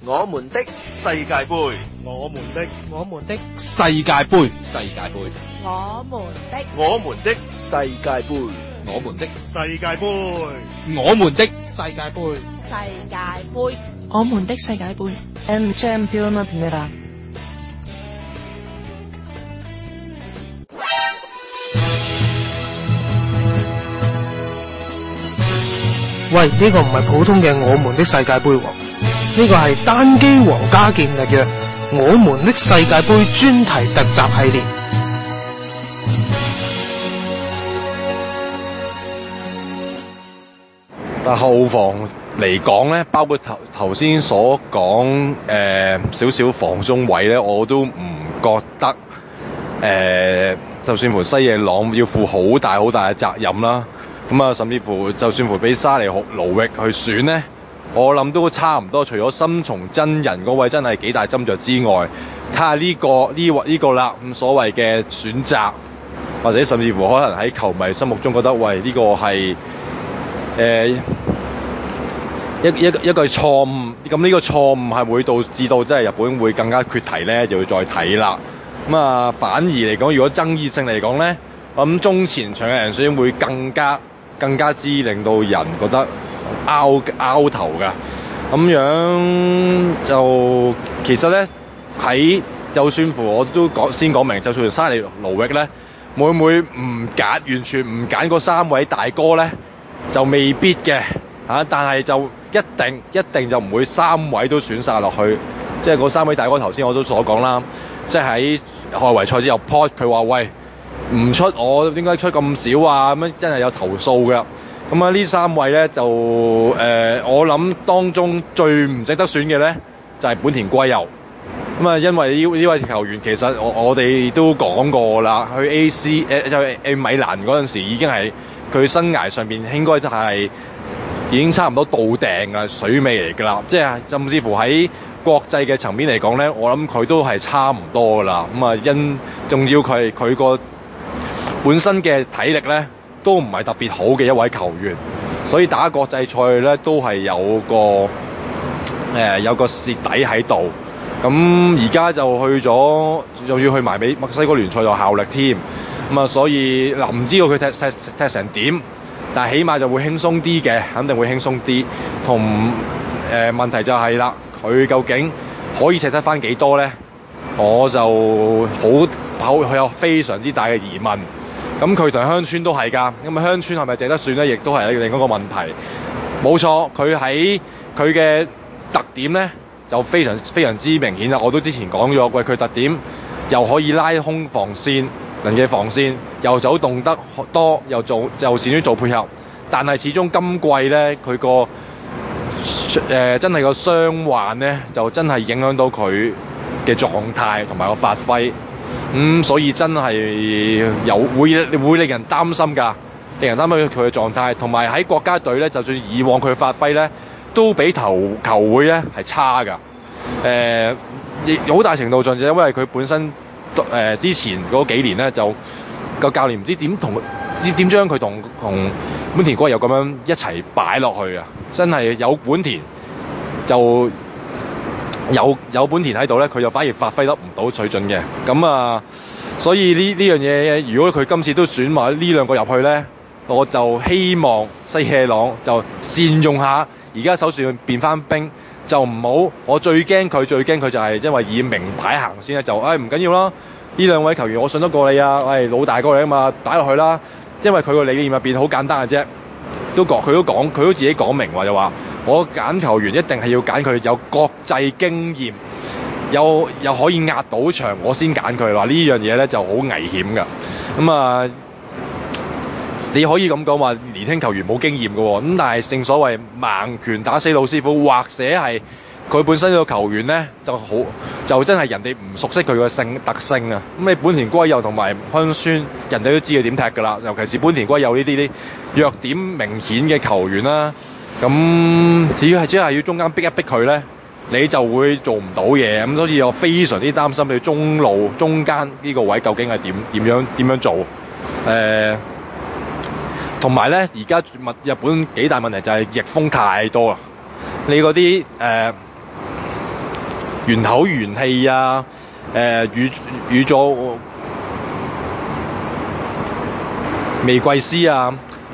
我們的世界盃， 我們的世界盃， 世界盃， 我們的世界盃， 我們的世界盃， 我們的世界盃， 世界盃， 我們的世界盃。 El Campionat Nera。 喂，呢個唔係普通嘅我們的世界盃喎，呢個係單機皇家健力嘅我們的世界盃專題特集系列。 但後防嚟講咧，包括頭先所講少少防中位咧，我都唔覺得就算乎西野朗要負好大嘅責任啦。咁啊，甚至乎就算乎俾沙尼盧域去選咧，我諗都差唔多。除咗森松真人嗰位真係幾大斟酌之外，睇下呢個啦，咁所謂嘅選擇，或者甚至乎可能喺球迷心目中覺得，喂呢個係一個錯誤。咁呢個錯誤係會導致到即係日本會更加缺題咧，就要再睇啦。咁啊，反而嚟講，如果爭議性嚟講咧，咁中前場嘅人選會更加之令到人覺得拗頭㗎。咁樣就其實咧，喺就算乎我都先講明，就算沙尼盧域咧，會唔會完全唔揀嗰三位大哥咧，就未必嘅嚇。但係就一定就唔會三位都選晒落去，即係嗰三位大哥頭先我都所講啦，即係喺外圍賽之後 Pod 佢話喂，唔出我點解出咁少啊？咁樣真係有投訴㗎。咁啊呢三位咧就我諗當中最唔值得選嘅咧就係本田圭佑。咁啊因為呢位球員其實我哋都講過啦，去 AC 就係米蘭嗰陣時已經係佢生涯上邊應該就係已經差唔多到頂㗎，水尾嚟㗎啦。即係甚至乎喺國際嘅層面嚟講咧，我諗佢都係差唔多㗎啦。咁啊仲要佢個本身嘅體力咧都唔係特別好嘅一位球員，所以打國際賽咧都係有個蝕底喺度。咁而家就去咗，仲要去埋俾墨西哥聯賽度效力添。咁啊，所以唔知道佢踢成點，但係起碼就會輕鬆啲嘅，肯定會輕鬆啲。同問題就係啦，佢究竟可以踢得翻幾多咧？我就好有非常之大嘅疑問。咁佢同鄉村都係㗎，咁啊鄉村係咪值得選咧？亦都係另一個問題。冇錯，佢喺佢嘅特點咧就非常之明顯啦。我都之前講咗，喂佢特點又可以拉空防線人嘅防線，又走動得多，又擅於做配合。但係始終今季咧，佢個真係個傷患咧，就真係影響到佢嘅狀態同埋個發揮。所以真係會令人擔心㗎，令人擔心佢嘅狀態，同埋喺國家隊咧，就算以往佢嘅發揮咧，都比球會咧係差㗎。亦好大程度上就因為佢本身之前嗰幾年咧，就個教練唔知點將佢同本田圭佑咁樣一齊擺落去啊！真係有本田就有本田喺度咧，佢就反而發揮得唔到水準嘅。咁啊，所以呢樣嘢，如果佢今次都選埋呢兩個入去咧，我就希望西野朗就善用下而家手上變翻兵，就唔好我最驚佢就係因為以名牌行先咧，就唔緊要啦。呢兩位球員我信得過你啊，老大哥嚟啊嘛，打落去啦。因為佢個理念入邊好簡單嘅啫，佢都自己講明話就話，我揀球員一定係要揀佢有國際經驗，又可以壓到場，我先揀佢。話呢樣嘢咧就好危險㗎。咁啊，你可以咁講話年輕球員冇經驗㗎喎，咁但係正所謂盲拳打死老師傅，或者係佢本身個球員咧就真係人哋唔熟悉佢個特性啊。咁你本田圭佑同埋香川，人哋都知佢點踢㗎啦。尤其是本田圭佑呢啲弱點明顯嘅球員啦，咁只係要中間逼一逼佢咧，你就會做唔到嘢。咁所以我非常之擔心你中間呢個位究竟係點樣做？同埋咧，而家日本幾大問題就係逆風太多啦。你嗰啲元口元氣啊，宇佐未貴司啊，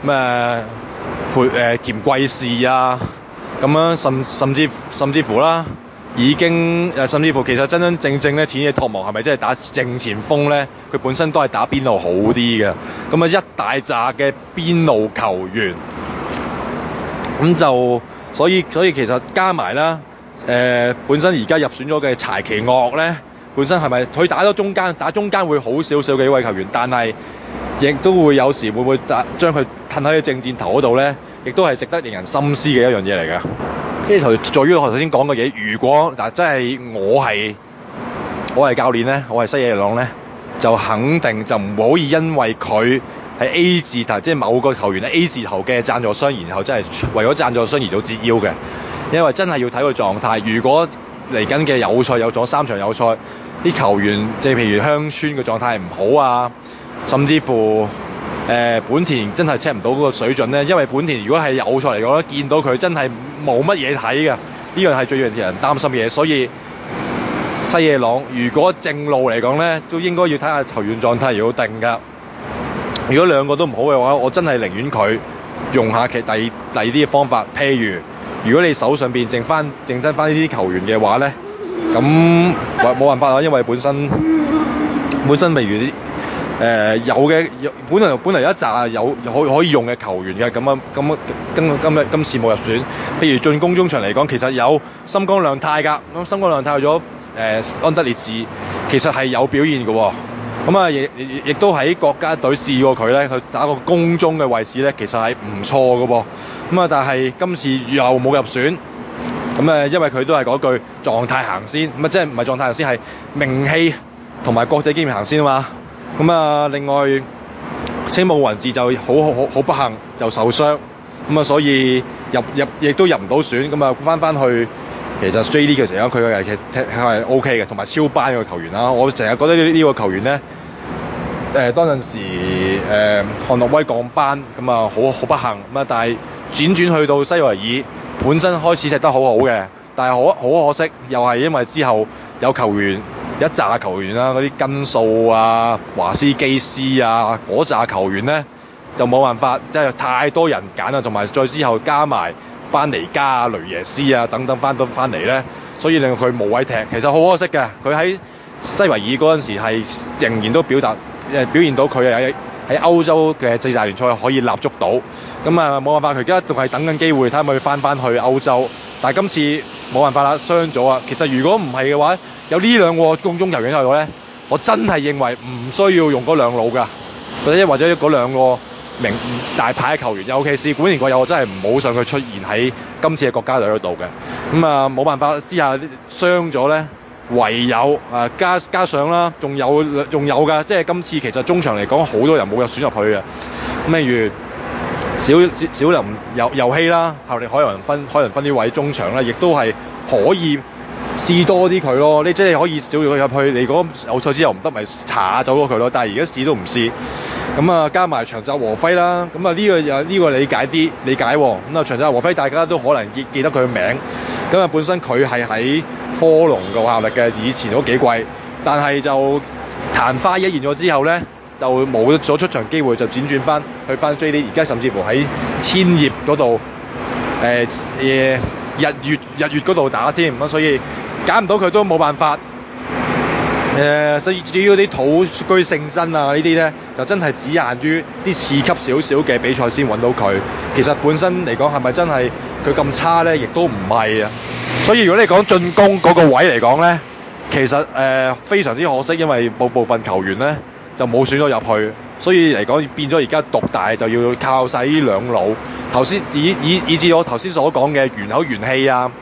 田貴士啊，咁樣甚至乎啦，已經甚至乎其實真正咧，田野拓磨係咪真係打正前鋒咧？佢本身都係打邊路好啲嘅。咁啊，一大紮嘅邊路球員，咁就所以其實加埋啦，本身而家入選咗嘅柴崎岳咧，本身係咪佢打中間會好少少嘅一位球員，但係亦都會有時會唔會將佢褪喺正箭頭嗰度咧，亦都係值得令人深思嘅一樣嘢嚟㗎。即係在於我頭先講嘅嘢，如果真係我係教練咧，我係西野朗咧，就肯定就唔可以因為佢係 A 字頭，即係某個球員係 A 字頭嘅贊助商，然後真係為咗贊助商而做折腰嘅，因為真係要睇個狀態。如果嚟緊嘅友賽有咗3場友賽，啲球員即係譬如香川嘅狀態唔好啊，甚至乎本田真係 check 唔到嗰個水準咧，因為本田如果係友賽嚟講咧，見到佢真係冇乜嘢睇嘅，呢樣係最讓人擔心嘅嘢。所以西野朗如果正路嚟講咧，都應該要睇下球員狀態而要定㗎。如果兩個都唔好嘅話，我真係寧願佢用下第二啲嘅方法。譬如果你手上邊剩翻呢啲球員嘅話咧，咁冇辦法啦，因為本身例如啲有嘅本來有一紮有可以用嘅球員嘅，咁今次冇入選。譬如進攻中場嚟講，其實有森岡亮太㗎，咁森岡亮太去咗安德烈治，其實係有表現嘅喎。咁啊，亦都喺國家隊試過佢咧，佢打個攻中嘅位置咧，其實係唔錯嘅噃。咁啊，但係今次又冇入選。咁因為佢都係嗰句狀態行先，咁即係唔係狀態行先，係名氣同埋國際經驗行先啊嘛。咁啊，另外青木雲治就好不幸就受傷，咁啊，所以亦都入唔到選。咁啊，翻去其實 J 聯嘅時候，佢嘅踢係 OK 嘅，同埋超班嘅球員啦。我成日覺得呢個球員咧，當陣時漢諾威降班，咁啊好不幸咁啊，但係轉去到西維爾，本身開始踢得好好嘅，但係好可惜，又係因為之後有一紮球員啦，嗰啲根數啊、華斯基斯啊嗰紮球員咧，就冇辦法，即係太多人揀啦，同埋再之後加埋班尼加啊、雷耶斯啊等等翻嚟咧，所以令佢冇位踢。其實好可惜嘅，佢喺西維爾嗰陣時係仍然都表現到佢喺歐洲嘅4大聯賽可以立足到。咁啊冇辦法，佢而家仲係等緊機會，睇下可唔可以翻去歐洲。但係今次冇辦法啦，傷咗啊。其實如果唔係嘅話，有呢兩個攻中球員喺度咧，我真係認為唔需要用嗰兩老㗎，或者嗰兩個名大牌嘅球員，尤其是管連國友，我真係唔好想佢出現喺今次嘅國家隊嗰度嘅。咁啊冇辦法之下傷咗咧，唯有加上啦，仲有㗎，即係今次其實中場嚟講，好多人冇入選入去嘅。咁例如小林遊希啦，效力海洋分呢位中場咧，亦都係可以試多啲佢咯。你即係可以少佢入去，你如果有賽之後唔得，咪查走咗佢咯。但係而家試都唔試。咁啊，加埋長澤和輝啦，咁啊呢個理解喎。咁啊長澤和輝大家都可能記得佢嘅名。咁啊本身佢係喺科隆嘅效力嘅，以前都幾貴，但係就曇花一現咗之後咧，就冇咗出場機會，就輾轉去翻 J 聯，而家甚至乎喺千葉嗰度日月嗰度打添，咁所以揀唔到佢都冇辦法。所以至於嗰啲土居勝真啊呢啲咧，就真係只限於啲次級少少嘅比賽先揾到佢。其實本身嚟講係咪真係佢咁差咧？亦都唔係啊。所以如果你講進攻嗰個位嚟講咧，其實非常之可惜，因為部分球員咧就冇選咗入去，所以嚟講變咗而家獨大就要靠晒呢兩老。頭先以至我頭先所講嘅元口元氣啊，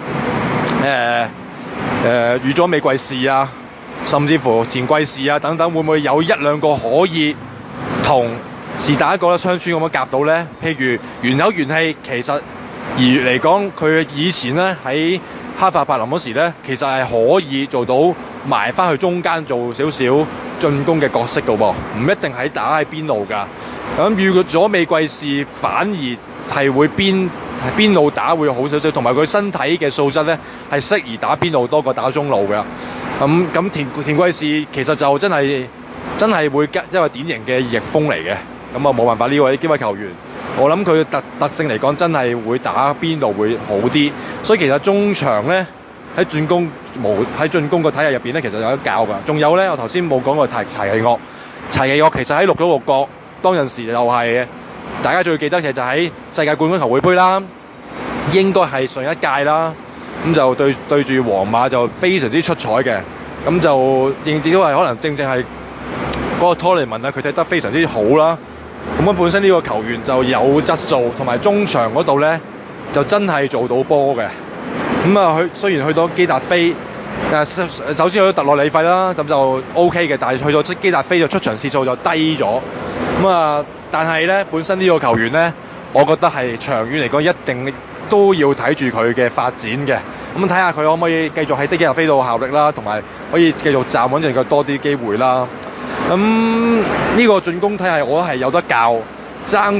宇佐美貴士啊，甚至乎田貴士啊等等，會唔會有一兩個可以同是但一個咧雙川咁樣夾到呢？譬如元口元氣，其實而嚟講，佢以前咧喺哈法柏林嗰時咧，其實係可以做到埋翻去中間做少少進攻嘅角色㗎喎，唔一定喺打喺邊路㗎。咁預咗美貴士反而係會邊邊路打會好少少，同埋佢身體嘅素質咧係適宜打邊路多過打中路嘅。咁田貴士其實就真係會因為典型嘅逆風嚟嘅，咁啊冇辦法呢位球員，我諗佢特性嚟講真係會打邊路會好啲，所以其實中場咧喺進攻個體系入邊咧，其實有得教㗎。仲有咧，我頭先冇講過柴奇岳其實喺綠島六角當陣時又係大家最記得嘅就喺世界冠軍球會杯啦，應該係上一屆啦，咁就對住皇馬就非常之出彩嘅，咁就認知都係可能正係嗰個托尼文啊，佢踢得非常之好啦。咁本身呢個球員就有質素，同埋中場嗰度咧就真係做到波嘅。咁啊，佢雖然去到基達菲，首先去到特洛里費啦，咁就 OK 嘅，但係去到基達菲就出場次數就低咗。咁啊，但係咧本身呢個球員咧，我覺得係長遠嚟講一定都要睇住佢嘅發展嘅。咁睇下佢可唔可以繼續喺基達菲度效力啦，同埋可以繼續站穩陣佢多啲機會啦。咁呢個進攻體系我覺得係有得教，爭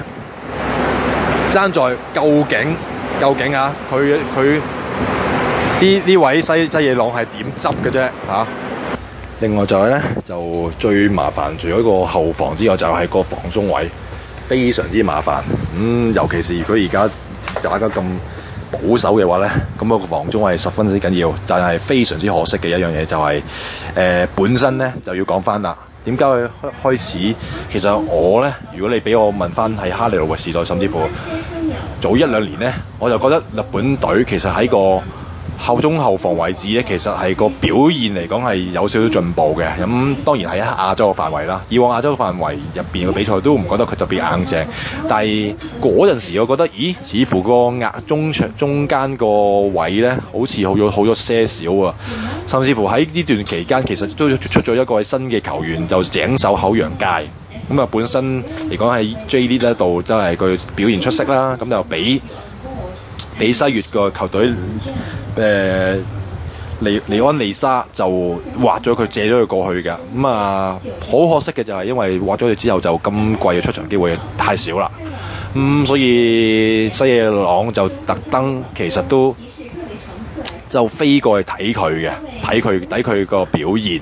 在究竟啊，佢呢位西野朗係點執嘅啫嚇？另外就係咧，就最麻煩除咗個後防之外，就係個防中位非常之麻煩。尤其是佢而家打得咁保守嘅話咧，咁個防中位十分之緊要，但係非常之可惜嘅一樣嘢就係本身咧就要講翻啦。點解佢開始？其實我咧，如果你俾我問翻喺哈利路嘅時代，甚至乎早1-2年咧，我就覺得日本隊其實喺個後防位置咧，其實係個表現嚟講係有少少進步嘅。咁當然係喺亞洲嘅範圍啦。以往亞洲範圍入邊嘅比賽都唔覺得佢特別硬淨，但係嗰陣時我覺得，似乎個中間個位咧，好似好咗些少啊。甚至乎喺呢段期間，其實都出咗一個新嘅球員，就井手口洋介。咁啊，本身嚟講喺 J League 呢度真係佢表現出色啦。咁就俾西乙個球隊利安利沙就挖咗佢，借咗佢過去㗎。咁啊，好可惜嘅就係因為挖咗佢之後就咁貴嘅出場機會太少啦。所以西野朗就特登其實都就飛過去睇佢嘅，睇佢個表現。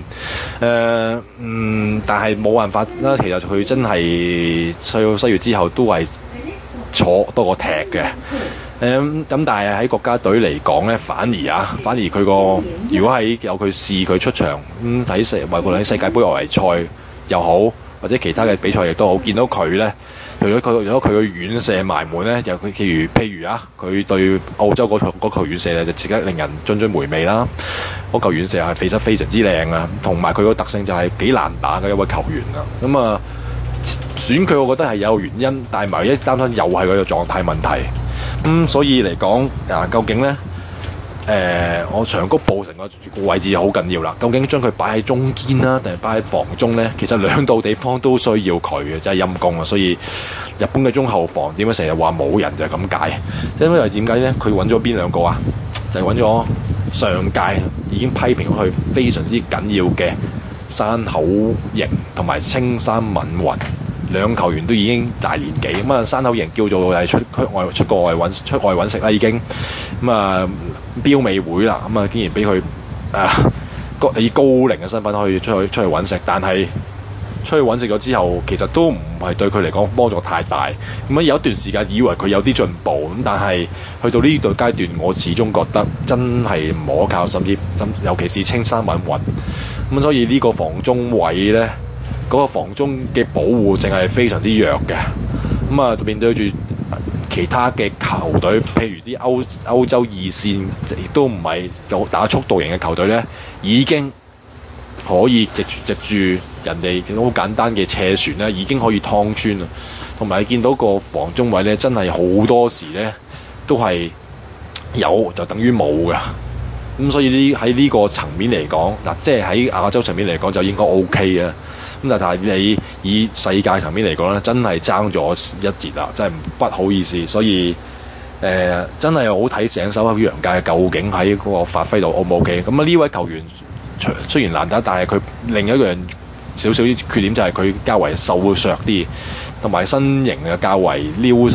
但係冇辦法啦，其實佢真係去到西乙之後都係坐多過踢嘅。咁但係喺國家隊嚟講咧，反而佢個如果係有佢試佢出場，喺無論喺世界盃外圍賽又好，或者其他嘅比賽亦都好，見到佢咧，如果佢嘅遠射埋門咧，就佢譬如佢對澳洲嗰球遠射就即刻令人津津回味啦。嗰球遠射係飛得非常之靚啊，同埋佢個特性就係幾難打嘅一位球員啊。咁啊，選佢我覺得係有原因，但係唯一擔心又係佢個狀態問題。所以嚟講究竟咧，我長谷部成個位置好緊要啦。究竟將佢擺喺中堅啦，定係擺喺防中咧？其實兩度地方都需要佢嘅，真係陰功啊！所以日本嘅中後防點解成日話冇人就係咁解？因為點解咧？佢揾咗邊兩個啊？就係揾咗上屆已經批評咗佢非常之緊要嘅山口瑩同埋青山敏雲。兩球員都已經大年紀，咁山口瑩叫做係出國外揾食啦已經，標美會啦，竟然俾佢以高齡嘅身份可以出去揾食，但係出去揾食咗之後，其實都唔係對佢嚟講幫助太大。有一段時間以為佢有啲進步，但係去到呢度階段，我始終覺得真係唔可靠，甚至尤其是青山敏雲。所以呢個防中位呢，嗰個防中嘅保護性係非常之弱嘅。面對住其他嘅球隊，譬如啲歐洲二線，亦都唔係有打速度型嘅球隊呢，已經可以藉住人哋好簡單嘅斜傳呢，已經可以趟穿啦。同埋你見到個防中位呢，真係好多時呢都係有就等於冇㗎。所以喺呢個層面嚟講，即係喺亞洲層面嚟講就應該 OK 嘅。但係你以世界層面嚟講咧，真係爭咗一截啦，真係不好意思。所以真係好睇井手口洋介究竟喺嗰個發揮度 O 唔 OK？呢位球員雖然難打，但係佢另一樣少少缺點就係佢較為瘦削啲，同埋身形嘅較為溜瘦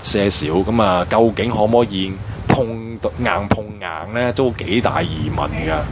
些少，咁啊究竟可唔可以碰硬咧，都幾大疑問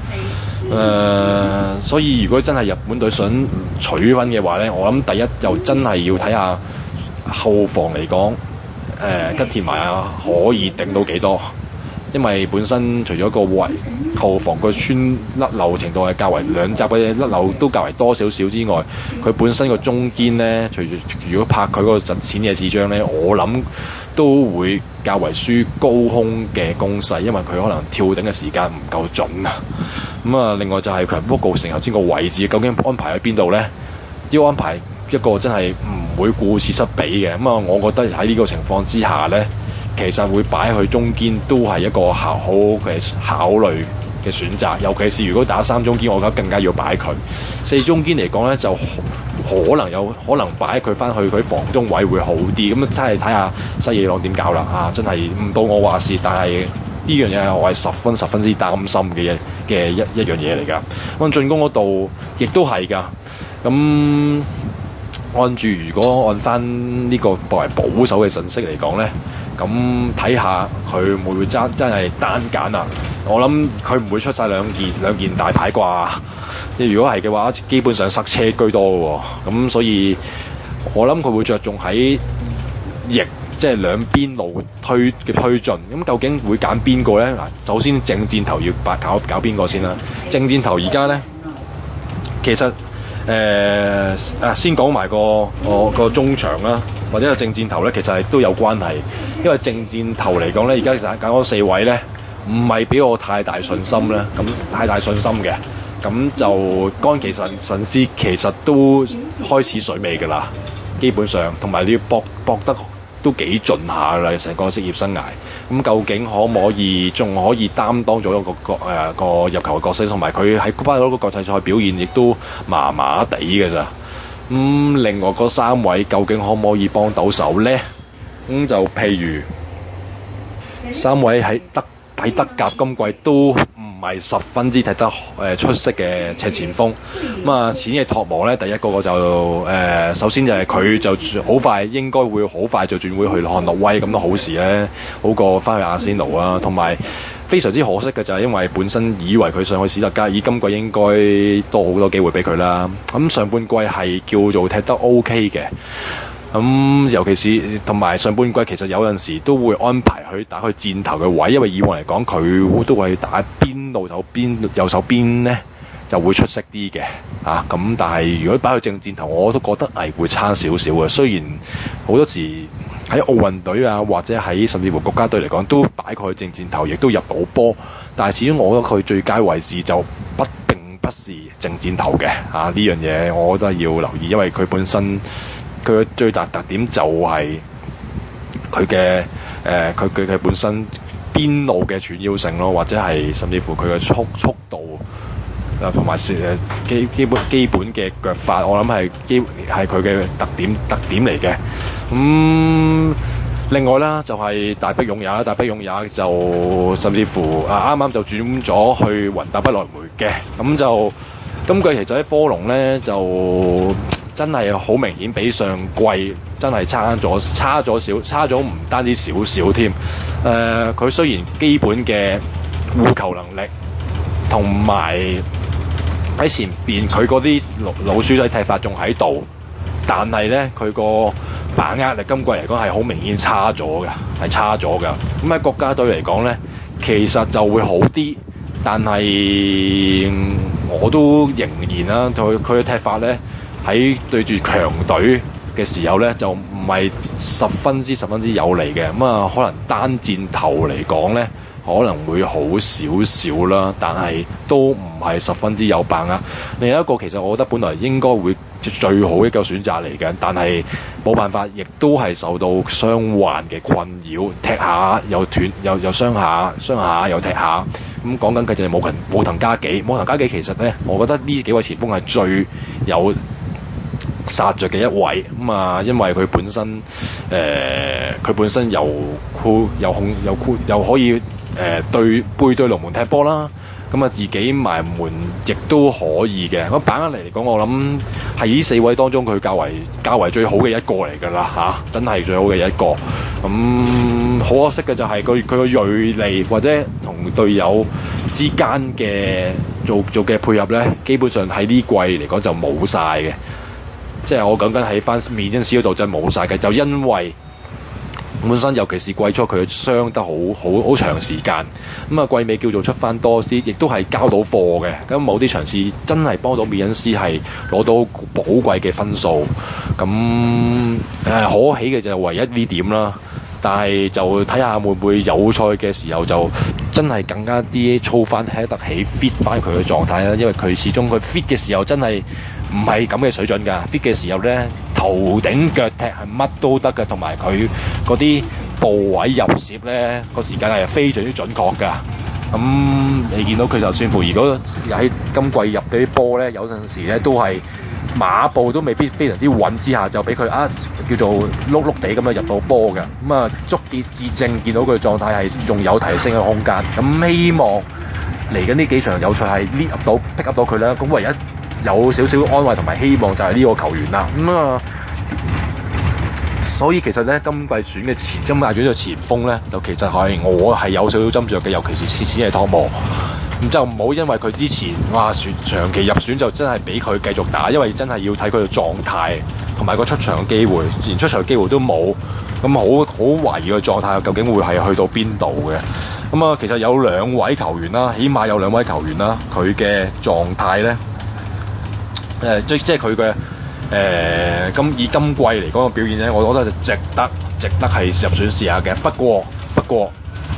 㗎。所以如果真係日本隊想取分嘅話咧，我諗第一就真係要睇下後防嚟講，吉田麻也可以頂到幾多。因為本身除咗個後防個穿甩漏程度係較為兩集嘅甩漏都較為多少少之外，佢本身個中堅呢，如果拍佢嗰個實踐嘅視章呢，我諗都會較為輸高空嘅攻勢，因為佢可能跳頂嘅時間唔夠準啊。另外就係佢不過成頭先個位置究竟安排喺邊度呢？要安排一個真係唔會顧此失彼嘅。我覺得喺呢個情況之下呢，其實會擺去中堅都係一個好嘅考慮嘅選擇，尤其是如果打3中堅，我覺得更加要擺佢。4中堅嚟講呢，就可能擺佢翻去佢防中位會好啲。咁真係睇下西野朗點搞啦。真係唔到我話事，但係呢樣嘢我係十分之擔心嘅一樣嘢嚟㗎。咁進攻嗰度亦都係㗎。咁如果按翻呢個作為保守嘅陣式嚟講呢，咁睇下佢會唔會真係單揀啊？我諗佢唔會出晒兩件大牌啩。如果係嘅話，基本上塞車居多嘅喎。咁所以我諗佢會着重喺翼，即係兩邊路推進。咁究竟會揀邊個呢？嗱，首先正箭頭要搞邊個先啦。正箭頭而家呢，其實先講埋個中場啦，或者個正箭頭咧，其實係都有關係。因為正箭頭嚟講咧，而家揀嗰4位咧，唔係俾我太大信心咧。咁太大信心嘅，咁就岡崎慎司其實都開始水尾㗎啦，基本上，同埋你要搏得都幾盡下啦，成個職業生涯。咁究竟仲可以擔當咗一個入球嘅角色，同埋佢喺翻嗰個國際賽表現亦都麻麻地嘅咋。另外嗰3位究竟可唔可以幫到手呢？就譬如3位喺德甲今季都唔係十分之踢得出色嘅赤前鋒。淺野拓磨咧，第一個就首先就係佢就應該會好快就轉會去漢諾威，咁都好事咧，好過翻去阿仙奴啊。同埋非常之可惜嘅就係因為本身以為佢上去史特加爾今季應該多好多機會俾佢啦。上半季係叫做踢得 OK 嘅。尤其是同埋上半季其實有陣時都會安排佢打去箭頭嘅位，因為以往嚟講佢都會打右手邊呢就會出色啲嘅。咁但係如果擺去正箭頭，我都覺得係會差少少嘅。雖然好多時喺奧運隊啊，或者喺甚至乎國家隊嚟講都擺佢去正箭頭，亦都入到波，但係始終我覺得佢最佳位置就並不是正箭頭嘅。呢樣嘢我覺得要留意，因為佢本身佢嘅最大特點就係佢嘅本身邊路嘅串腰性咯，或者係甚至乎佢嘅速度同埋基本嘅腳法，我諗係佢嘅特點嚟嘅。另外啦，就係大迫勇也就甚至乎啱啱就轉咗去雲達不萊梅嘅。咁就今季其實喺科隆咧就真係好明顯比上季真係差咗唔單止少少添。佢雖然基本嘅護球能力同埋喺前邊佢嗰啲老鼠仔踢法仲喺度，但係咧佢個把握力今季嚟講係好明顯差咗㗎。咁喺國家隊嚟講咧，其實就會好啲，但係我都仍然啦，佢嘅踢法咧喺對住強隊嘅時候咧，就唔係十分之有利嘅。可能單箭頭嚟講咧，可能會好少少啦，但係都唔係十分之有把握。另一個其實我覺得本來應該會最好一個選擇嚟嘅，但係冇辦法，亦都係受到傷患嘅困擾，踢下又斷，又傷下又踢下。咁講緊嘅就係武藤嘉紀其實咧，我覺得呢幾位前鋒係最有殺着嘅一位。因為佢本身又可以對龍門踢波啦， 咁啊自己埋門亦都可以嘅。咁把握嚟講，我諗係呢4位當中佢較為最好嘅一個嚟㗎啦嚇，真係最好嘅一個。咁好可惜嘅就係佢個鋭利或者同隊友之間嘅做嘅配合咧，基本上喺呢季嚟講就冇晒嘅。即係我講緊喺翻面恩斯嗰度真係冇晒嘅，就因為本身尤其是季初佢傷得好長時間，咁啊季尾叫做出翻多啲，亦都係交到貨嘅。咁某啲場次真係幫到面恩斯係攞到寶貴嘅分數。咁可喜嘅就係唯一呢點啦。但係就睇下會唔會有賽嘅時候就真係更加啲操翻睇得起 fit 翻佢嘅狀態啦。因為佢始終佢 fit 嘅時候真係唔係咁嘅水準㗎。fit 嘅時候呢，頭頂腳踢係乜都得㗎，同埋佢嗰啲部位入攝呢個時間係非常之準確㗎。咁你見到佢就算乎，如果喺今季入啲波呢，有陣時呢都係馬步都未必非常之穩之下，就俾佢叫做碌碌地咁樣入到波嘅。咁啊，足結至正，見到佢狀態係仲有提升嘅空間。咁希望嚟緊呢幾場有賽係 pick up 到佢啦。咁唯一有少少安慰同埋希望就係呢個球員啦。所以其實咧，今季選嘅前鋒咧，就其實我係有少少斟酌嘅，尤其是係湯姆。咁就唔好因為佢之前長期入選就真係俾佢繼續打，因為真係要睇佢嘅狀態同埋個出場嘅機會，連出場嘅機會都冇。咁好懷疑個狀態究竟會係去到邊度嘅。咁啊，其實有2位球員啦，起碼有2位球員啦，佢嘅狀態咧，即係佢嘅。以今季嚟講嘅表現咧，我覺得就值得係入選試下嘅。不過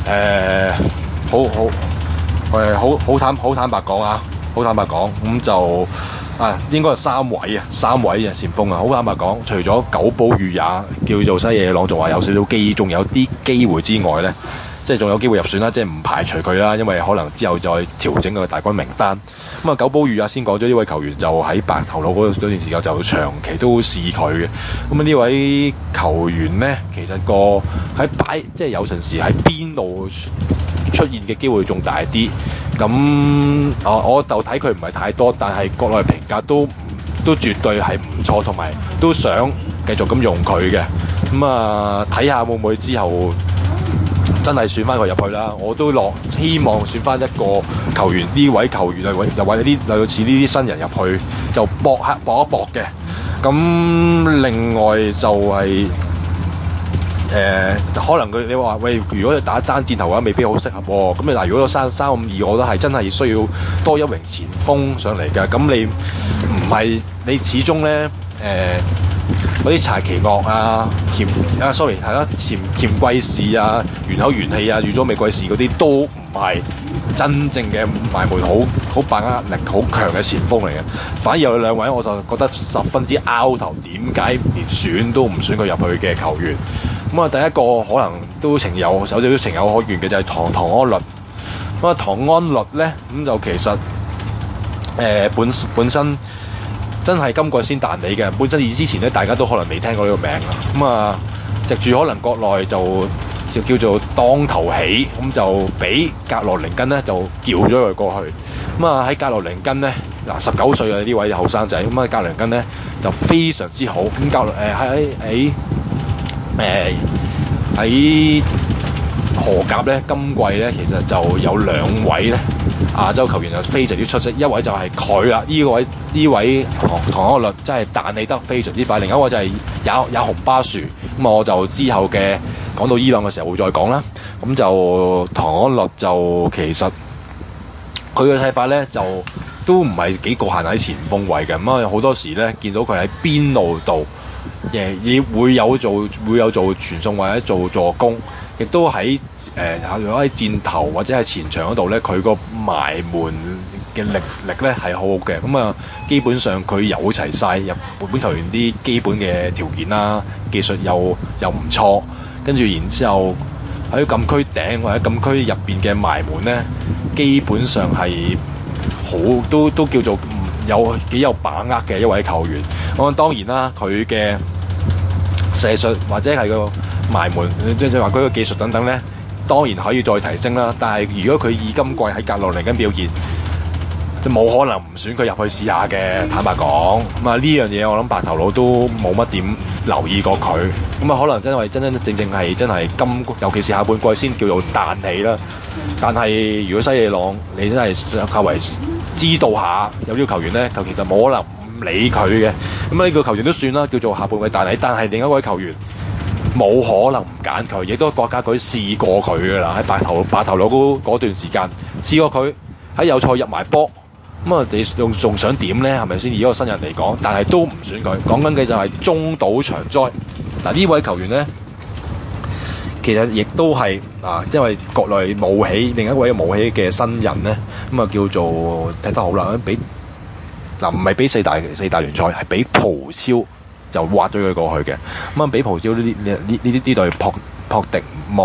好坦白講啊，咁就應該係3位前鋒啊。好坦白講，除咗久保裕也叫做西野朗仲話有少少仲有啲機會之外咧，即係仲有機會入選啦，即係唔排除佢啦，因為可能之後再調整個大軍名單。咁啊，久保裕也先講咗呢位球員就喺白頭腦嗰段時間就長期都試佢嘅。咁啊，呢位球員呢，其實即係有陣時喺邊度出現嘅機會仲大啲。咁我就睇佢唔係太多，但係國內評價都絕對係唔錯，同埋都想繼續咁用佢嘅。咁啊，睇下會唔會之後真係選翻佢入去啦。我都希望選翻一個球員，呢位球員又或者類似呢啲新人入去就搏一搏嘅。咁另外就係可能你話喂，如果你打單箭頭嘅話，未必好適合喎。咁但係如果3-5-2，我覺得係真係需要多一名前鋒上嚟嘅。咁你唔係你始終咧嗰啲柴崎岳啊、鉗貴士啊、原口元氣啊、預咗美貴士嗰啲都唔係真正嘅埋門好把握力好強嘅前鋒嚟嘅。反而有2位我就覺得十分之拗頭，點解連選都唔選佢入去嘅球員？咁啊，第一個可能都有少少情有可原嘅就係唐安律。咁啊，唐安律咧咁就其實本身真係今季先彈起嘅，本身之前咧大家都可能未聽過呢個名啊。咁啊，藉住可能國內就叫做當頭起，咁就俾格羅寧根咧就叫咗佢過去。咁啊，喺格羅寧根咧19歲嘅呢位後生仔，咁啊格羅寧根咧就非常之好。咁喺荷甲咧，今季咧其實就有2位咧亞洲球員就非常之出色，一位就係佢啦，呢位唐安律真係彈起得非常之快，另一位就係有紅巴樹。咁我就之後嘅講到伊朗嘅時候會再講啦。咁就唐安律就其實佢嘅睇法咧就都唔係幾局限喺前鋒位嘅。咁啊好多時咧見到佢喺邊路度亦會有做傳送或者做助攻，亦都喺箭頭或者係前場嗰度咧，佢個埋門嘅力咧係好好嘅。咁啊，基本上佢有齊晒日本球員啲基本嘅條件啦，技術又唔錯，跟住然之後喺禁區頂或者禁區入邊嘅埋門咧，基本上係好都叫做幾有把握嘅一位球員。咁當然啦，佢嘅射術或者係個埋門，即係話佢個技術等等咧， 當然可以再提升啦。但係如果佢以今季喺格洛寧緊表現，就冇可能唔選佢入去試下嘅。坦白講，咁啊呢樣嘢我諗白頭佬都冇乜點留意過佢。咁啊可能真係真正係真係尤其是下半季先叫做彈起啦。但係如果西野朗你真係較為知道下有呢個球員咧，就其實冇可能唔理佢嘅。咁呢個球員都算啦，叫做下半季彈起。但係另一位球員冇可能唔揀佢，亦都國家隊試過佢㗎啦。喺白頭佬嗰段時間試過佢喺友賽入埋波。咁啊，你仲想點咧？係咪先？以一個新人嚟講，但係都唔選佢。講緊嘅就係中島長哉。嗱呢位球員咧，其實亦都係因為國內冒起另一位冒起嘅新人咧，咁啊叫做踢得好啦，唔係俾四大聯賽，係俾葡超就挖咗佢過去嘅。咁啊，俾葡超呢啲隊撲迪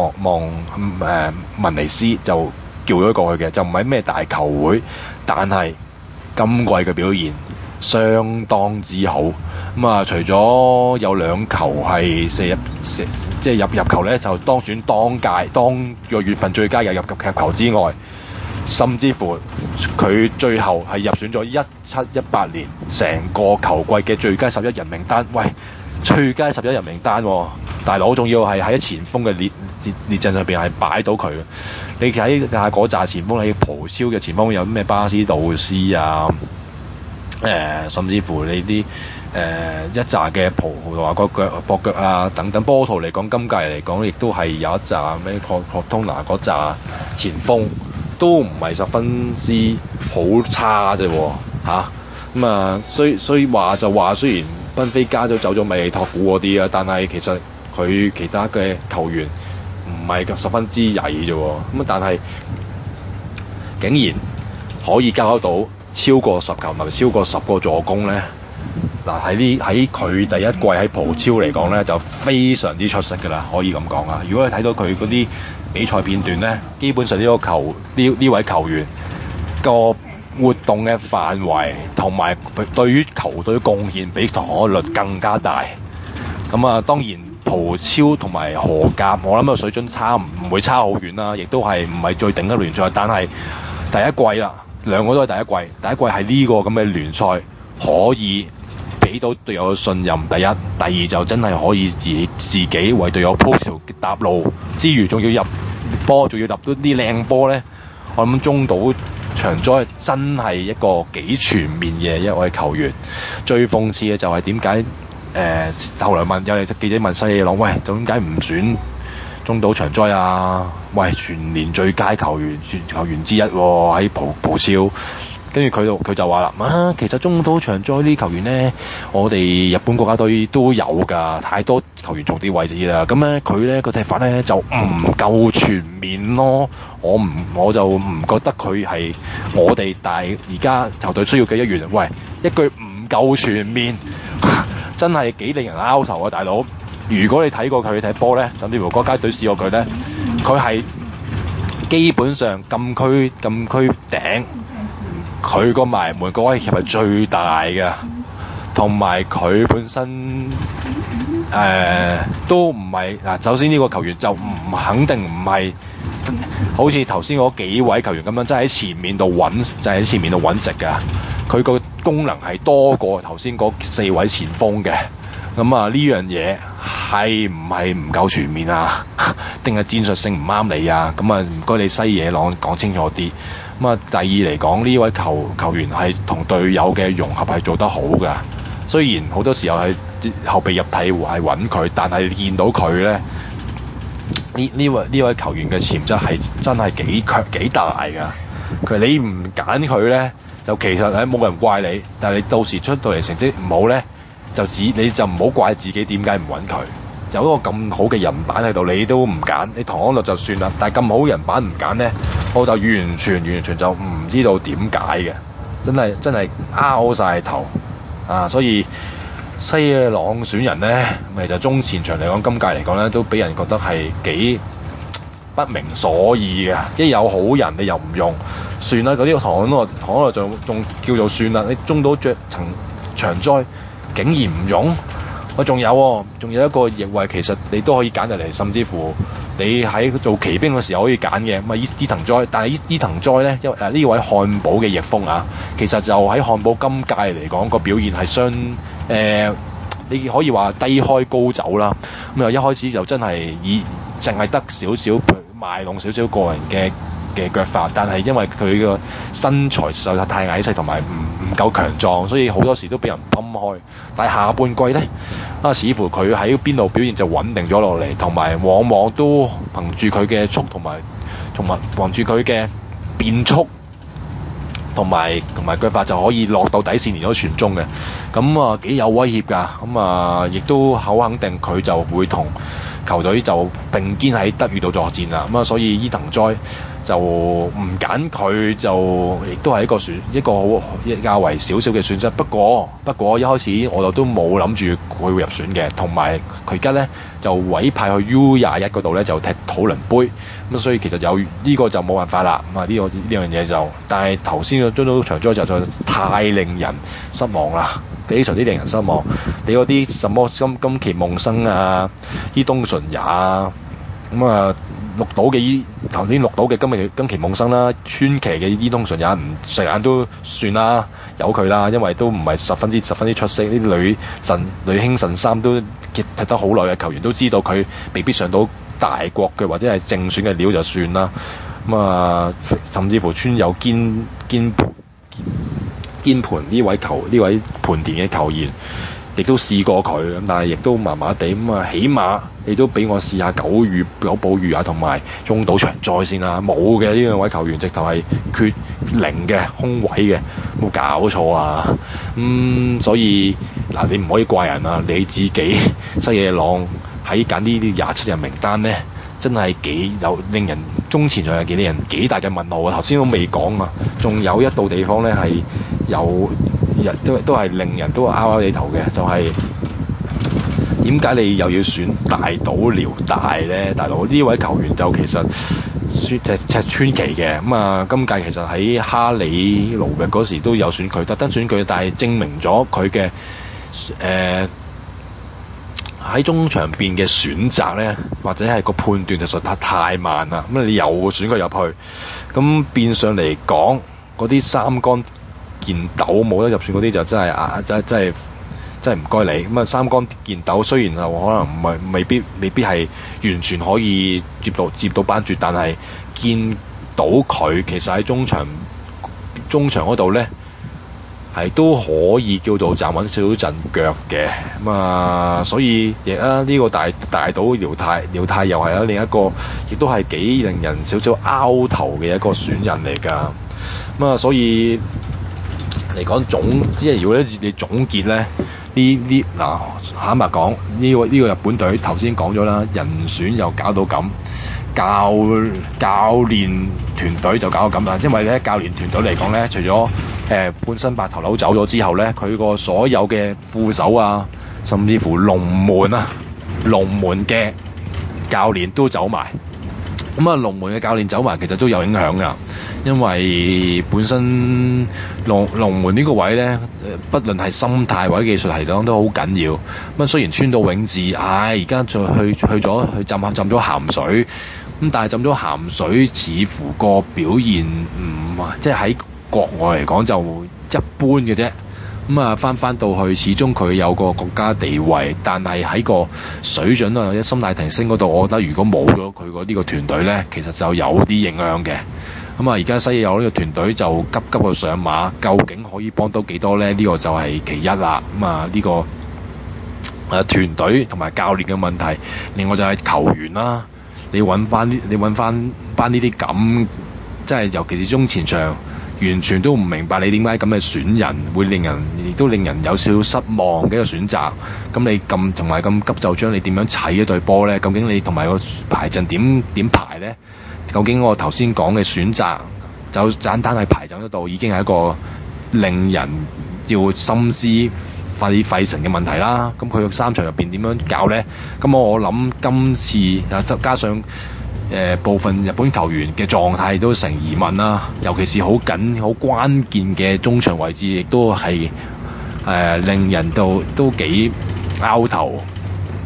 文尼斯就叫咗過去嘅，就唔係咩大球會，但係今季嘅表現相當之好。咁啊，除咗有2球係即係入球咧，就當選當個月份最佳嘅入球之外，甚至乎佢最後係入選咗17-18年成個球季嘅最佳11人名單。喂，最佳11人名單喎，大佬仲要係喺前鋒嘅列陣上邊係擺到佢嘅。你睇下嗰紮前鋒，喺葡超嘅前鋒有咩巴斯杜斯啊，甚至乎你啲一紮嘅葡萄牙國腳啊等等。波圖嚟講，今屆嚟講亦都係有一紮咩霍通拿嗰紮前鋒都唔係十分之好差啫喎。咁啊，所以話就話，雖然賓菲加都走咗米利托古嗰啲啊，但係其實佢其他嘅球員唔係十分之曳啫喎。咁但係竟然可以交到超過10球，或超過10個助攻咧。嗱喺佢第一季喺葡超嚟講咧，就非常之出色㗎啦，可以咁講啊。如果你睇到佢嗰啲比賽片段咧，基本上呢位球員個活動嘅範圍同埋對於球隊貢獻比唐可律更加大。咁啊，當然葡超同埋荷甲，我諗個水準唔會差好遠啦，亦都係唔係最頂嘅聯賽。但係第一季啦，兩個都係第一季係呢個咁嘅聯賽可以俾到隊友嘅信任。第二就真係可以自己為隊友鋪條搭路之餘，仲要入波，仲要入到啲靚波咧。我諗中島長哉真係一個幾全面嘅一位球員。最諷刺嘅就係點解後來有記者問西野朗，喂，點解唔選中島長哉啊？喂，全年最佳球員之一喎，喺葡超。跟住佢就話啦，其實中島長哉呢啲球員呢，我哋日本國家隊都有㗎，太多球員重啲位置啦。咁咧佢呢個踢法呢，就唔夠全面咯。我就唔覺得佢係我哋而家球隊需要嘅一員。喂，一句唔夠全面，真係幾令人拗頭啊，大佬！如果你睇過佢踢波呢，甚至乎國家隊試過佢呢，佢係基本上禁區頂。佢個埋門嗰位其實係最大嘅，同埋佢本身都唔係嗱。首先呢個球員就肯定唔係好似頭先嗰幾位球員咁樣，即係喺前面度揾食㗎。佢個功能係多過頭先嗰4位前鋒嘅。咁啊，呢樣嘢係唔係唔夠全面啊？定係戰術性唔啱你啊？咁啊，唔該你西野朗講清楚啲。咁啊，第二嚟講，呢位球員係同隊友嘅融合係做得好㗎。雖然好多時候係後備入替係揾佢，但係見到佢咧，呢位球員嘅潛質係真係幾大㗎。你唔揀佢咧，就其實冇人怪你，但係你到時出到嚟成績唔好咧，你就唔好怪自己點解唔揾佢。有一個咁好嘅人板喺度，你都唔揀，你唐安樂就算啦。但係咁好人板唔揀呢，我就完全就唔知道點解嘅，真係拗晒頭啊！所以西野朗選人呢，咪就中前場嚟講，今屆嚟講呢，都俾人覺得係幾不明所以嘅。一有好人你又唔用，算啦。嗰啲唐安樂仲叫做算啦。你中島長哉竟然唔用。仲有一個翼位，其實你都可以揀入嚟，甚至乎你喺做騎兵嘅時候可以揀嘅。咁啊伊藤哉，但係伊藤哉咧，呢位漢堡嘅翼鋒啊，其實就喺漢堡今屆嚟講個表現係你可以話低開高走啦。咁又一開始就真係淨係得少少賣弄少少個人嘅腳法，但係因為佢個身材實在太矮細同埋唔夠強壯，所以好多時都俾人崩開。但係下半季呢，似乎佢喺邊度表現就穩定咗落嚟，同埋往往都憑住佢嘅速同埋憑住佢嘅變速同埋腳法就可以落到底線連咗傳中嘅。咁幾有威脅㗎。咁亦都好肯定佢就會同球隊就並肩喺德語度作戰啦。所以伊藤哉就唔揀佢，就亦都係一個好較為少少嘅損失。不過一開始我都冇諗住佢會入選嘅，同埋佢而家咧就委派去 U21嗰度咧就踢土倫杯。咁所以其實有呢個就冇辦法啦。呢樣嘢就，但係頭先嘅中場災就太令人失望啦，非常之令人失望。你嗰啲什麼金崎夢生啊、伊東純也啊，錄到嘅頭先錄到嘅金崎夢生啦，川崎嘅伊東純也唔成眼都算啦，由佢啦，因為都唔係十分之出色。啲女興神三都踢得好耐嘅球員都知道佢未必上到大國嘅或者係正選嘅料就算啦。甚至乎村有堅盤呢位盤田嘅球員，亦都試過佢，但係亦都麻麻地。起碼你都俾我試下久保裕也同埋中島長哉先啦。冇嘅，呢兩位球員直頭係缺零嘅空位嘅，冇搞錯啊。所以你唔可以怪人啊，你自己西野朗喺揀呢啲27人名單呢，真係令人中前場係令人幾大嘅問號啊！頭先都未講啊，仲有一度地方呢係都係令人都拗地頭嘅，就係點解你又要選大島遼大呢？大佬呢位球員就其實踢川崎嘅。今屆其實喺哈里奴域嗰時都有選佢，特登選佢，但係證明咗佢嘅喺中場邊嘅選擇呢，或者係個判斷就實在太慢啦。你又選佢入去，咁變相嚟講，嗰啲三杆劍斗冇得入選嗰啲就真係唔該你。三杆劍斗雖然就可能未必係完全可以接到班絕，但係見到佢其實喺中場嗰度呢，係都可以叫做站穩少少陣腳嘅。所以呢個大島遼太又係另一個，亦都係幾令人少少拗頭嘅一個選人嚟㗎。所以嚟講即係如果你總結咧，坦白講呢個日本隊頭先講咗啦，人選又搞到咁，教練團隊就搞到咁啦。因為咧教練團隊嚟講咧，除咗本身白頭佬走咗之後咧，佢個所有嘅副手啊，甚至乎龍門嘅教練都走埋。龍門嘅教練走埋其實都有影響㗎，因為本身龍門呢個位呢，不論係心態或者技術系統都好緊要。雖然川島永志而家就去浸咗鹹水，但係浸咗鹹水似乎個表現即係喺國外嚟講就一般嘅啫。翻到去始終佢有個國家地位，但係喺個水準或者心態提升嗰度，我覺得如果冇咗佢呢個團隊呢，其實就有啲影響嘅。而家西野有呢個團隊就急去上馬，究竟可以幫到幾多呢？呢個就係其一啦。呢個團隊同埋教練嘅問題，另外就係球員啦。你揾翻呢啲咁，即係尤其是中前場。完全都唔明白你點解咁嘅選人會令人有少少失望嘅一個選擇。咁你同埋咁急就將你點樣砌一隊波呢？究竟你同埋個排陣點排呢？究竟我頭先講嘅選擇就簡單喺排陣嗰度已經係一個令人要深思費神嘅問題啦。咁佢3場入邊點樣搞呢？咁我諗今次加上部分日本球員嘅狀態都成疑問啦，尤其是好關鍵嘅中場位置，亦都係令人都幾拗頭。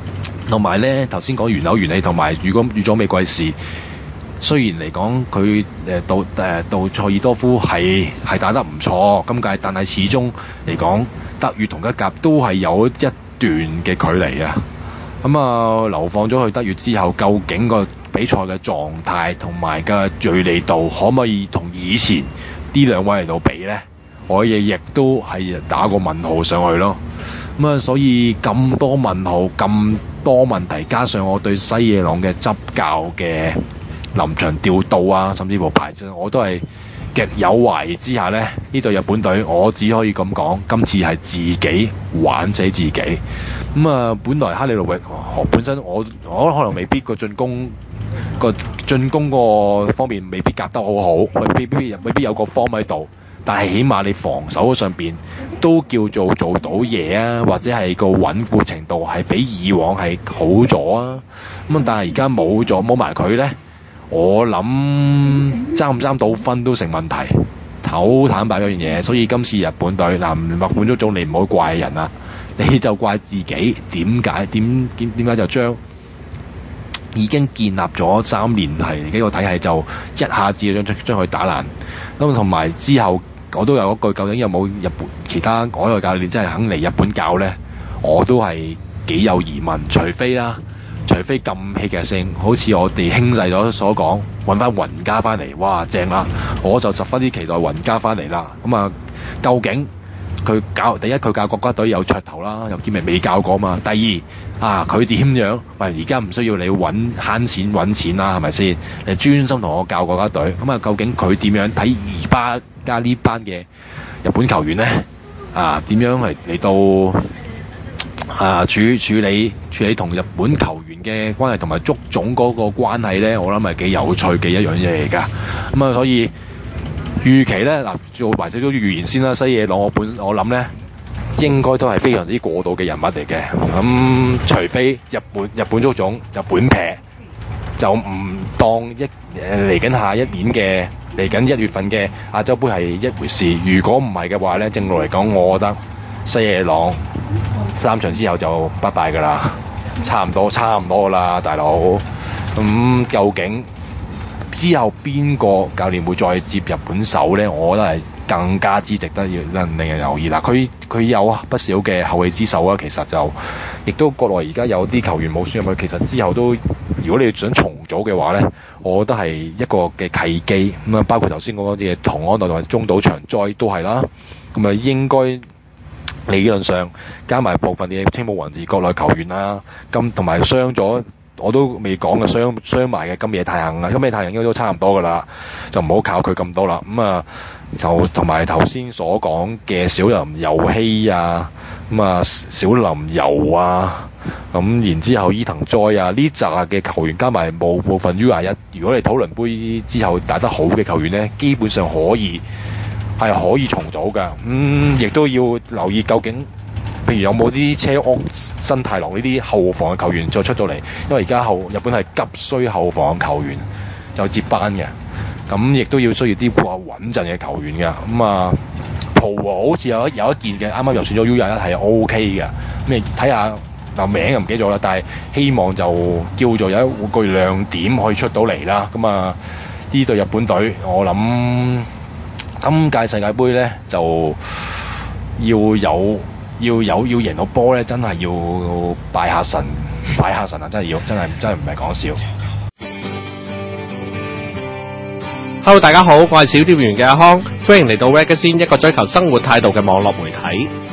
同埋咧頭先講元柳元氣同埋如果預咗美貴士，雖然嚟講佢杜塞爾多夫係打得唔錯今屆，但係始終嚟講德乙同一甲都係有一段嘅距離啊。咁啊流放咗去德乙之後，究竟個比賽嘅狀態同埋嘅銳利度可唔可以同以前呢兩位嚟到比呢？我亦都係打個問號上去咯。咁啊，所以咁多問號、咁多問題，加上我對西野朗嘅執教嘅臨場調度啊，甚至乎排陣，我都係極有懷疑之下呢，呢隊日本隊我只可以咁講，今次係自己玩死自己。咁啊，本來哈利路域本身我可能未必個進攻個方面未必夾得好好，未必有個方喺度，但係起碼你防守上邊都叫做做到嘢啊，或者係個穩固程度係比以往係好咗啊。咁但係而家冇埋佢呢，我諗爭唔爭到分都成問題。好坦白嗰樣嘢，所以今次日本隊嗱，日本足總你唔好怪人啊，你就怪自己。點解就將已經建立咗3年係呢個體系就一下子將佢打爛？咁同埋之後我都有一句，究竟有冇日本其他海外教練真係肯嚟日本教呢？我都係幾有疑問。除非咁戲劇性，好似我哋輕細咗所講，揾翻雲加翻嚟，哇正啦！我就十分之期待雲加翻嚟啦。咁啊，究竟佢第一佢教國家隊有噱頭啦，又兼未教過嘛。第二啊，佢點樣？喂，而家唔需要你慳錢揾錢啦，係咪先？你專心同我教國家隊。咁啊，究竟佢點樣睇而家呢班嘅日本球員呢？啊，點樣嚟到啊處理同日本球員嘅關係同埋足總嗰個關係呢？我諗係幾有趣嘅一樣嘢嚟㗎。咁啊，所以預期呢，嗱，做埋少少預言先啦。西野朗我諗呢，應該都係非常之過渡嘅人物嚟嘅。咁除非日本足總就本撇，就唔當嚟緊下一年嘅嚟緊1月份嘅亞洲杯係一回事。如果唔係嘅話呢，正路嚟講，我覺得西野朗3場之後就拜拜㗎啦，差唔多㗎啦，大佬。咁究竟之後邊個教練會再接日本手呢？我覺得係更加之值得令人留意啦。佢有不少嘅後起之秀啊，其實就亦都國內而家有啲球員冇選入去，其實之後都如果你想重組嘅話呢，我覺得係一個嘅契機。咁啊，包括頭先講嗰啲嘅同安道同埋中島長哉都係啦。咁啊，應該理論上加埋部分嘅青木宏治國內球員啦，咁同埋傷咗我都未講嘅傷埋嘅今野太行啊，今野太行應該都差唔多噶啦，就唔好靠佢咁多啦。咁啊，就同埋頭先所講嘅小林佑希啊，咁啊小林游啊，咁然之後伊藤哉啊，呢紮嘅球員加埋部分 U21，如果你討論杯之後打得好嘅球員呢，基本上可以重組㗎。亦都要留意究竟，譬如有冇啲車屋新太郎呢啲後防嘅球員再出到嚟，因為而家日本係急需後防嘅球員就接班嘅，咁亦都需要啲穩陣嘅球員嘅。咁啊，浦和好似有一件嘅，啱啱又選咗 U21 係 OK 嘅，咁睇下嗱名又唔記得咗啦，但係希望就叫做有一個亮點可以出到嚟啦。咁啊，呢隊日本隊我諗今屆世界盃咧就要贏到波咧，真係要拜下神啊！真係唔係講笑。 Hello， 大家好，我係小釣員嘅阿康，歡迎嚟到 Ragazine， 一個追求生活態度嘅網絡媒體。